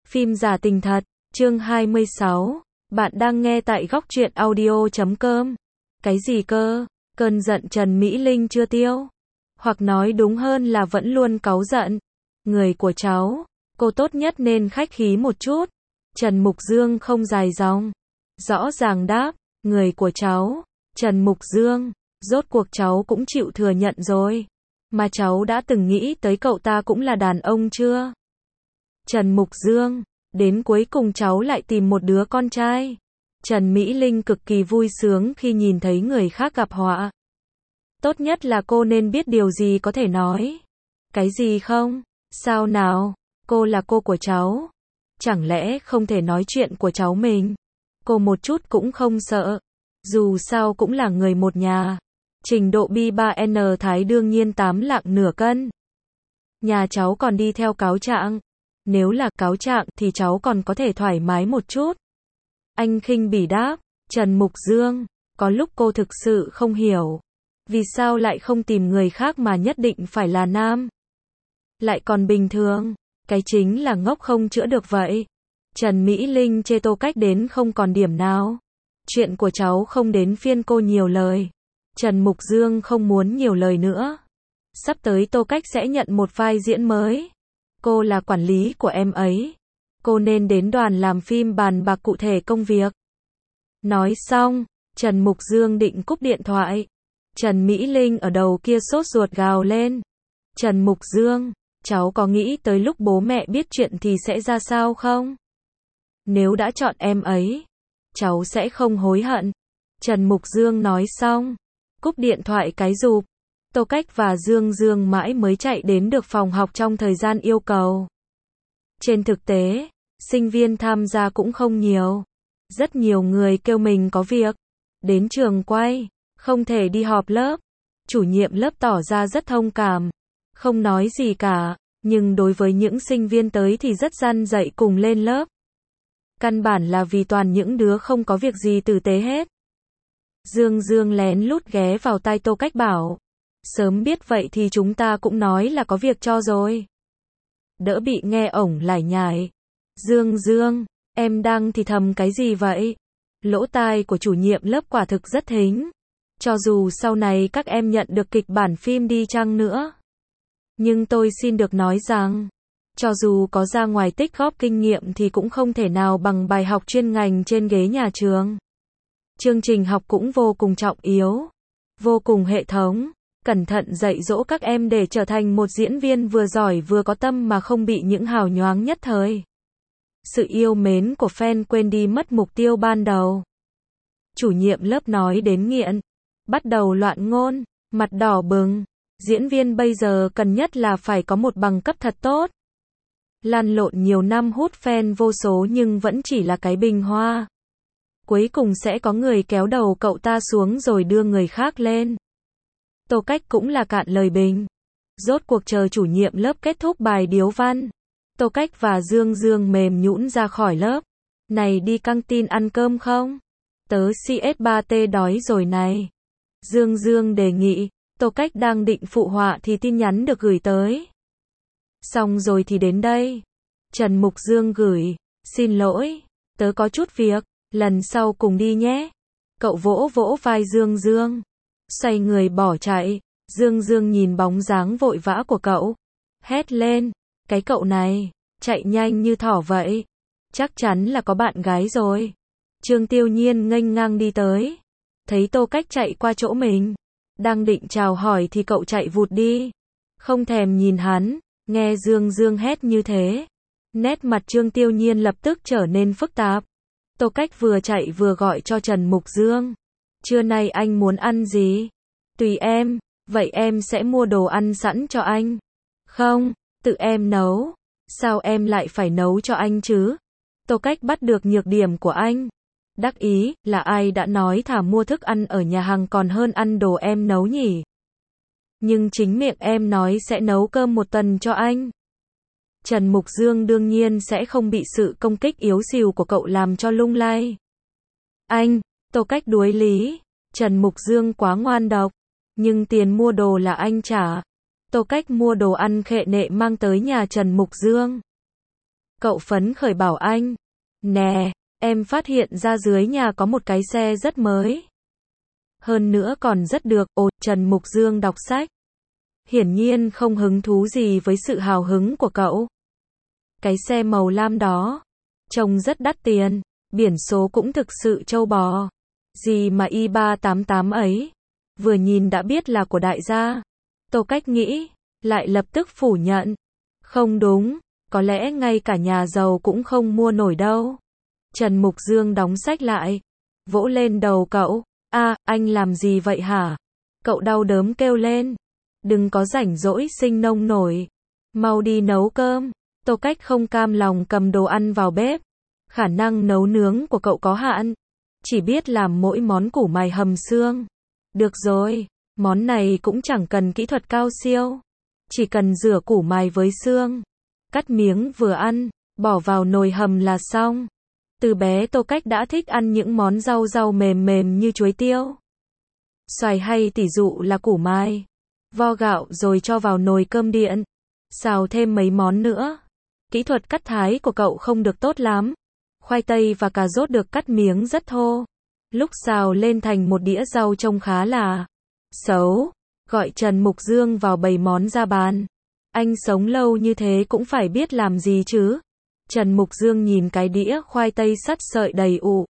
Phim giả tình thật, chương 26. Bạn đang nghe tại góc truyện audio.com. Cái gì cơ? Cơn giận Trần Mỹ Linh chưa tiêu. Hoặc nói đúng hơn là vẫn luôn cáu giận. Người của cháu, cô tốt nhất nên khách khí một chút. Trần Mục Dương không dài dòng. Rõ ràng đáp, người của cháu, Trần Mục Dương, rốt cuộc cháu cũng chịu thừa nhận rồi. Mà cháu đã từng nghĩ tới cậu ta cũng là đàn ông chưa? Trần Mục Dương, đến cuối cùng cháu lại tìm một đứa con trai. Trần Mỹ Linh cực kỳ vui sướng khi nhìn thấy người khác gặp họa. Tốt nhất là cô nên biết điều gì có thể nói. Cái gì không? Sao nào? Cô là cô của cháu. Chẳng lẽ không thể nói chuyện của cháu mình? Cô một chút cũng không sợ. Dù sao cũng là người một nhà. Trình độ B3N Thái đương nhiên 8 lạng nửa cân. Nhà cháu còn đi theo cáo trạng. Nếu là cáo trạng thì cháu còn có thể thoải mái một chút. Anh khinh bỉ đáp. Trần Mục Dương, có lúc cô thực sự không hiểu. Vì sao lại không tìm người khác mà nhất định phải là nam? Lại còn bình thường. Cái chính là ngốc không chữa được vậy. Trần Mỹ Linh chê Tô Cách đến không còn điểm nào. Chuyện của cháu không đến phiên cô nhiều lời. Trần Mục Dương không muốn nhiều lời nữa. Sắp tới Tô Cách sẽ nhận một vai diễn mới. Cô là quản lý của em ấy. Cô nên đến đoàn làm phim bàn bạc cụ thể công việc. Nói xong, Trần Mục Dương định cúp điện thoại. Trần Mỹ Linh ở đầu kia sốt ruột gào lên. Trần Mục Dương, cháu có nghĩ tới lúc bố mẹ biết chuyện thì sẽ ra sao không? Nếu đã chọn em ấy, cháu sẽ không hối hận. Trần Mục Dương nói xong, cúp điện thoại cái rụp. Tô Cách và Dương Dương mãi mới chạy đến được phòng học trong thời gian yêu cầu. Trên thực tế, sinh viên tham gia cũng không nhiều. Rất nhiều người kêu mình có việc. Đến trường quay, không thể đi họp lớp. Chủ nhiệm lớp tỏ ra rất thông cảm. Không nói gì cả, nhưng đối với những sinh viên tới thì rất răn dạy cùng lên lớp. Căn bản là vì toàn những đứa không có việc gì tử tế hết. Dương Dương lén lút ghé vào tai Tô Cách bảo. Sớm biết vậy thì chúng ta cũng nói là có việc cho rồi. Đỡ bị nghe ổng lải nhải. Dương Dương, em đang thì thầm cái gì vậy? Lỗ tai của chủ nhiệm lớp quả thực rất thính. Cho dù sau này các em nhận được kịch bản phim đi chăng nữa. Nhưng tôi xin được nói rằng, cho dù có ra ngoài tích góp kinh nghiệm thì cũng không thể nào bằng bài học chuyên ngành trên ghế nhà trường. Chương trình học cũng vô cùng trọng yếu, vô cùng hệ thống, cẩn thận dạy dỗ các em để trở thành một diễn viên vừa giỏi vừa có tâm mà không bị những hào nhoáng nhất thời. Sự yêu mến của fan quên đi mất mục tiêu ban đầu. Chủ nhiệm lớp nói đến nghiện, bắt đầu loạn ngôn, mặt đỏ bừng. Diễn viên bây giờ cần nhất là phải có một bằng cấp thật tốt. Lăn lộn nhiều năm hút fan vô số nhưng vẫn chỉ là cái bình hoa. Cuối cùng sẽ có người kéo đầu cậu ta xuống rồi đưa người khác lên. Tô Cách cũng là cạn lời bình. Rốt cuộc chờ chủ nhiệm lớp kết thúc bài điếu văn. Tô Cách và Dương Dương mềm nhũn ra khỏi lớp. Này đi căng tin ăn cơm không? Tớ CS3T đói rồi này. Dương Dương đề nghị. Tô Cách đang định phụ họa thì tin nhắn được gửi tới. Xong rồi thì đến đây. Trần Mục Dương gửi. Xin lỗi, tớ có chút việc, lần sau cùng đi nhé. Cậu vỗ vỗ vai Dương Dương. Xoay người bỏ chạy. Dương Dương nhìn bóng dáng vội vã của cậu. Hét lên. Cái cậu này, chạy nhanh như thỏ vậy. Chắc chắn là có bạn gái rồi. Trương Tiêu Nhiên nghênh ngang đi tới. Thấy Tô Cách chạy qua chỗ mình. Đang định chào hỏi thì cậu chạy vụt đi. Không thèm nhìn hắn, nghe Dương Dương hét như thế. Nét mặt Trương Tiêu Nhiên lập tức trở nên phức tạp. Tô Cách vừa chạy vừa gọi cho Trần Mục Dương. Trưa nay anh muốn ăn gì? Tùy em, vậy em sẽ mua đồ ăn sẵn cho anh. Không, tự em nấu. Sao em lại phải nấu cho anh chứ? Tô Cách bắt được nhược điểm của anh. Đắc ý, là ai đã nói thà mua thức ăn ở nhà hàng còn hơn ăn đồ em nấu nhỉ? Nhưng chính miệng em nói sẽ nấu cơm một tuần cho anh. Trần Mục Dương đương nhiên sẽ không bị sự công kích yếu xìu của cậu làm cho lung lay. Anh, Tô Cách đuối lý. Trần Mục Dương quá ngoan độc. Nhưng tiền mua đồ là anh trả. Tô Cách mua đồ ăn khệ nệ mang tới nhà Trần Mục Dương. Cậu phấn khởi bảo anh. Nè, em phát hiện ra dưới nhà có một cái xe rất mới. Hơn nữa còn rất được. Ồ, Trần Mục Dương đọc sách. Hiển nhiên không hứng thú gì với sự hào hứng của cậu. Cái xe màu lam đó, trông rất đắt tiền, biển số cũng thực sự trâu bò. Gì mà Y388 ấy, vừa nhìn đã biết là của đại gia. Tô Cách nghĩ, lại lập tức phủ nhận. Không đúng, có lẽ ngay cả nhà giàu cũng không mua nổi đâu. Trần Mục Dương đóng sách lại, vỗ lên đầu cậu. Anh làm gì vậy hả? Cậu đau đớn kêu lên. Đừng có rảnh rỗi sinh nông nổi. Mau đi nấu cơm. Tô Cách không cam lòng cầm đồ ăn vào bếp. Khả năng nấu nướng của cậu có hạn. Chỉ biết làm mỗi món củ mài hầm xương. Được rồi, món này cũng chẳng cần kỹ thuật cao siêu. Chỉ cần rửa củ mài với xương, cắt miếng vừa ăn, bỏ vào nồi hầm là xong. Từ bé Tô Cách đã thích ăn những món rau mềm mềm như chuối tiêu, xoài hay tỉ dụ là củ mài. Vo gạo rồi cho vào nồi cơm điện. Xào thêm mấy món nữa. Kỹ thuật cắt thái của cậu không được tốt lắm. Khoai tây và cà rốt được cắt miếng rất thô. Lúc xào lên thành một đĩa rau trông khá là xấu. Gọi Trần Mục Dương vào bày món ra bàn. Anh sống lâu như thế cũng phải biết làm gì chứ. Trần Mục Dương nhìn cái đĩa khoai tây sắt sợi đầy ụ.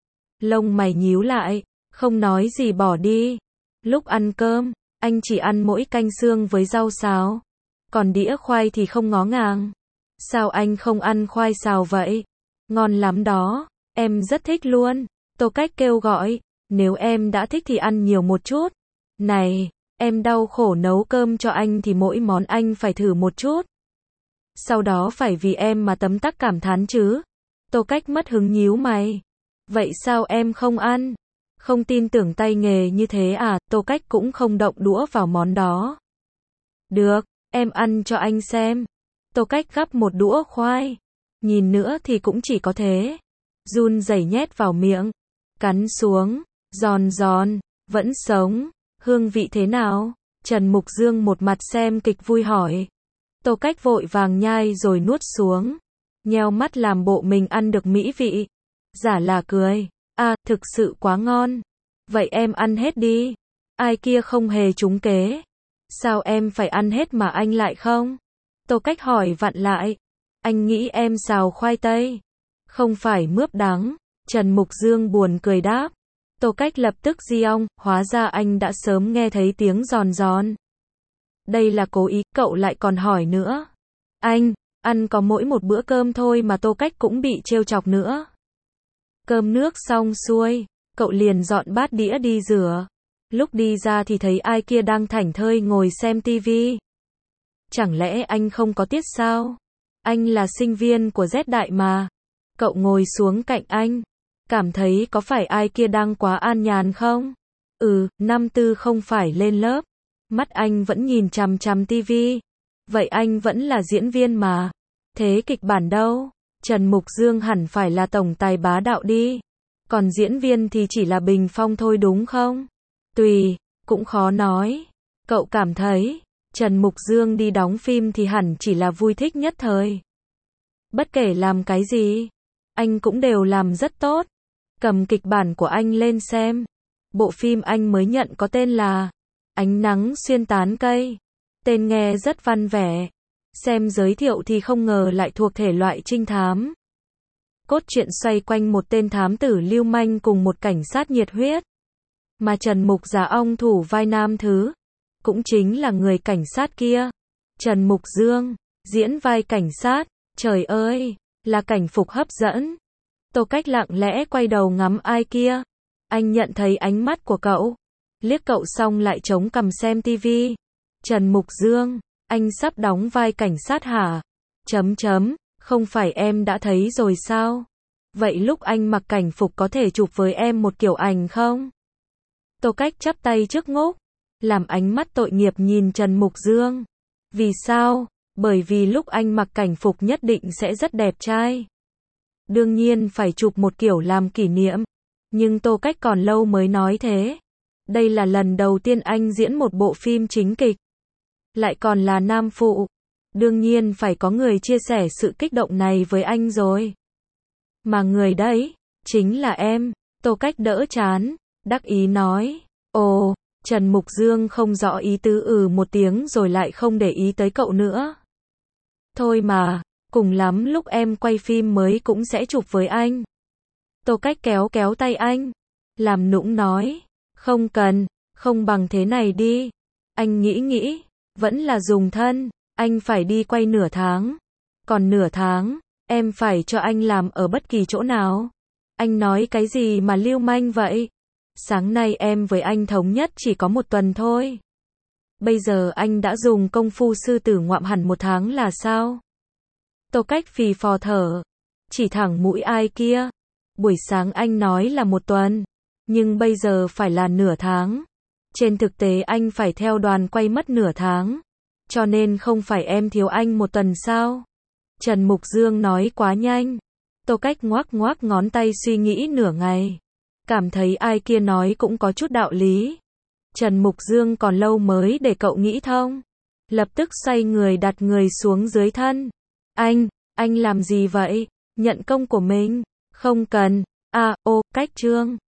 Lông mày nhíu lại, không nói gì bỏ đi. Lúc ăn cơm, anh chỉ ăn mỗi canh xương với rau xào. Còn đĩa khoai thì không ngó ngàng. Sao anh không ăn khoai xào vậy? Ngon lắm đó, em rất thích luôn. Tô Cách kêu gọi, nếu em đã thích thì ăn nhiều một chút. Này, em đau khổ nấu cơm cho anh thì mỗi món anh phải thử một chút. Sau đó phải vì em mà tấm tắc cảm thán chứ. Tô Cách mất hứng nhíu mày. Vậy sao em không ăn? Không tin tưởng tay nghề như thế à? Tô Cách cũng không động đũa vào món đó. Được, em ăn cho anh xem. Tô Cách gắp một đũa khoai. Nhìn nữa thì cũng chỉ có thế. Run rẩy nhét vào miệng. Cắn xuống. Giòn giòn. Vẫn sống. Hương vị thế nào? Trần Mục Dương một mặt xem kịch vui hỏi. Tô Cách vội vàng nhai rồi nuốt xuống. Nheo mắt làm bộ mình ăn được mỹ vị. Giả là cười. Thực sự quá ngon. Vậy em ăn hết đi. Ai kia không hề trúng kế. Sao em phải ăn hết mà anh lại không? Tô Cách hỏi vặn lại. Anh nghĩ em xào khoai tây không phải mướp đắng. Trần Mục Dương buồn cười đáp. Tô Cách lập tức giong, hóa ra anh đã sớm nghe thấy tiếng giòn giòn. Đây là cố ý, cậu lại còn hỏi nữa. Anh, ăn có mỗi một bữa cơm thôi mà Tô Cách cũng bị trêu chọc nữa. Cơm nước xong xuôi, cậu liền dọn bát đĩa đi rửa. Lúc đi ra thì thấy ai kia đang thảnh thơi ngồi xem tivi. Chẳng lẽ anh không có tiết sao? Anh là sinh viên của Z Đại mà. Cậu ngồi xuống cạnh anh. Cảm thấy có phải ai kia đang quá an nhàn không? Năm tư không phải lên lớp. Mắt anh vẫn nhìn chằm chằm tivi. Vậy anh vẫn là diễn viên mà. Thế kịch bản đâu? Trần Mục Dương hẳn phải là tổng tài bá đạo đi. Còn diễn viên thì chỉ là bình phong thôi đúng không? Tùy, cũng khó nói. Cậu cảm thấy, Trần Mục Dương đi đóng phim thì hẳn chỉ là vui thích nhất thời. Bất kể làm cái gì, anh cũng đều làm rất tốt. Cầm kịch bản của anh lên xem. Bộ phim anh mới nhận có tên là Ánh nắng xuyên tán cây. Tên nghe rất văn vẻ. Xem giới thiệu thì không ngờ lại thuộc thể loại trinh thám. Cốt truyện xoay quanh một tên thám tử lưu manh cùng một cảnh sát nhiệt huyết. Mà Trần Mục giả ong thủ vai nam thứ. Cũng chính là người cảnh sát kia. Trần Mục Dương, diễn vai cảnh sát. Trời ơi, là cảnh phục hấp dẫn. Tô Cách lặng lẽ quay đầu ngắm ai kia. Anh nhận thấy ánh mắt của cậu. Liếc cậu xong lại chống cằm xem tivi. Trần Mục Dương, anh sắp đóng vai cảnh sát hả? Không phải em đã thấy rồi sao? Vậy lúc anh mặc cảnh phục có thể chụp với em một kiểu ảnh không? Tô Cách chắp tay trước ngốc, làm ánh mắt tội nghiệp nhìn Trần Mục Dương. Vì sao? Bởi vì lúc anh mặc cảnh phục nhất định sẽ rất đẹp trai. Đương nhiên phải chụp một kiểu làm kỷ niệm. Nhưng Tô Cách còn lâu mới nói thế. Đây là lần đầu tiên anh diễn một bộ phim chính kịch. Lại còn là nam phụ. Đương nhiên phải có người chia sẻ sự kích động này với anh rồi. Mà người đấy, chính là em. Tô Cách đỡ chán, đắc ý nói. Ồ, Trần Mục Dương không rõ ý tứ một tiếng rồi lại không để ý tới cậu nữa. Thôi mà, cùng lắm lúc em quay phim mới cũng sẽ chụp với anh. Tô Cách kéo kéo tay anh, làm nũng nói. Không cần, không bằng thế này đi. Anh nghĩ, vẫn là dùng thân, anh phải đi quay nửa tháng. Còn nửa tháng, em phải cho anh làm ở bất kỳ chỗ nào. Anh nói cái gì mà lưu manh vậy? Sáng nay em với anh thống nhất chỉ có 1 tuần thôi. Bây giờ anh đã dùng công phu sư tử ngoạm hẳn 1 tháng là sao? Tô Cách phì phò thở, chỉ thẳng mũi ai kia. Buổi sáng anh nói là 1 tuần, nhưng bây giờ phải là nửa tháng. Trên thực tế anh phải theo đoàn quay mất nửa tháng, cho nên không phải em thiếu anh 1 tuần sao? Trần Mục Dương nói quá nhanh. Tô Cách ngoác ngoác ngón tay suy nghĩ nửa ngày, cảm thấy ai kia nói cũng có chút đạo lý. Trần Mục Dương còn lâu mới để cậu nghĩ thông. Lập tức xoay người đặt người xuống dưới thân. Anh làm gì vậy? Nhận công của mình. Không cần. Cách Trương.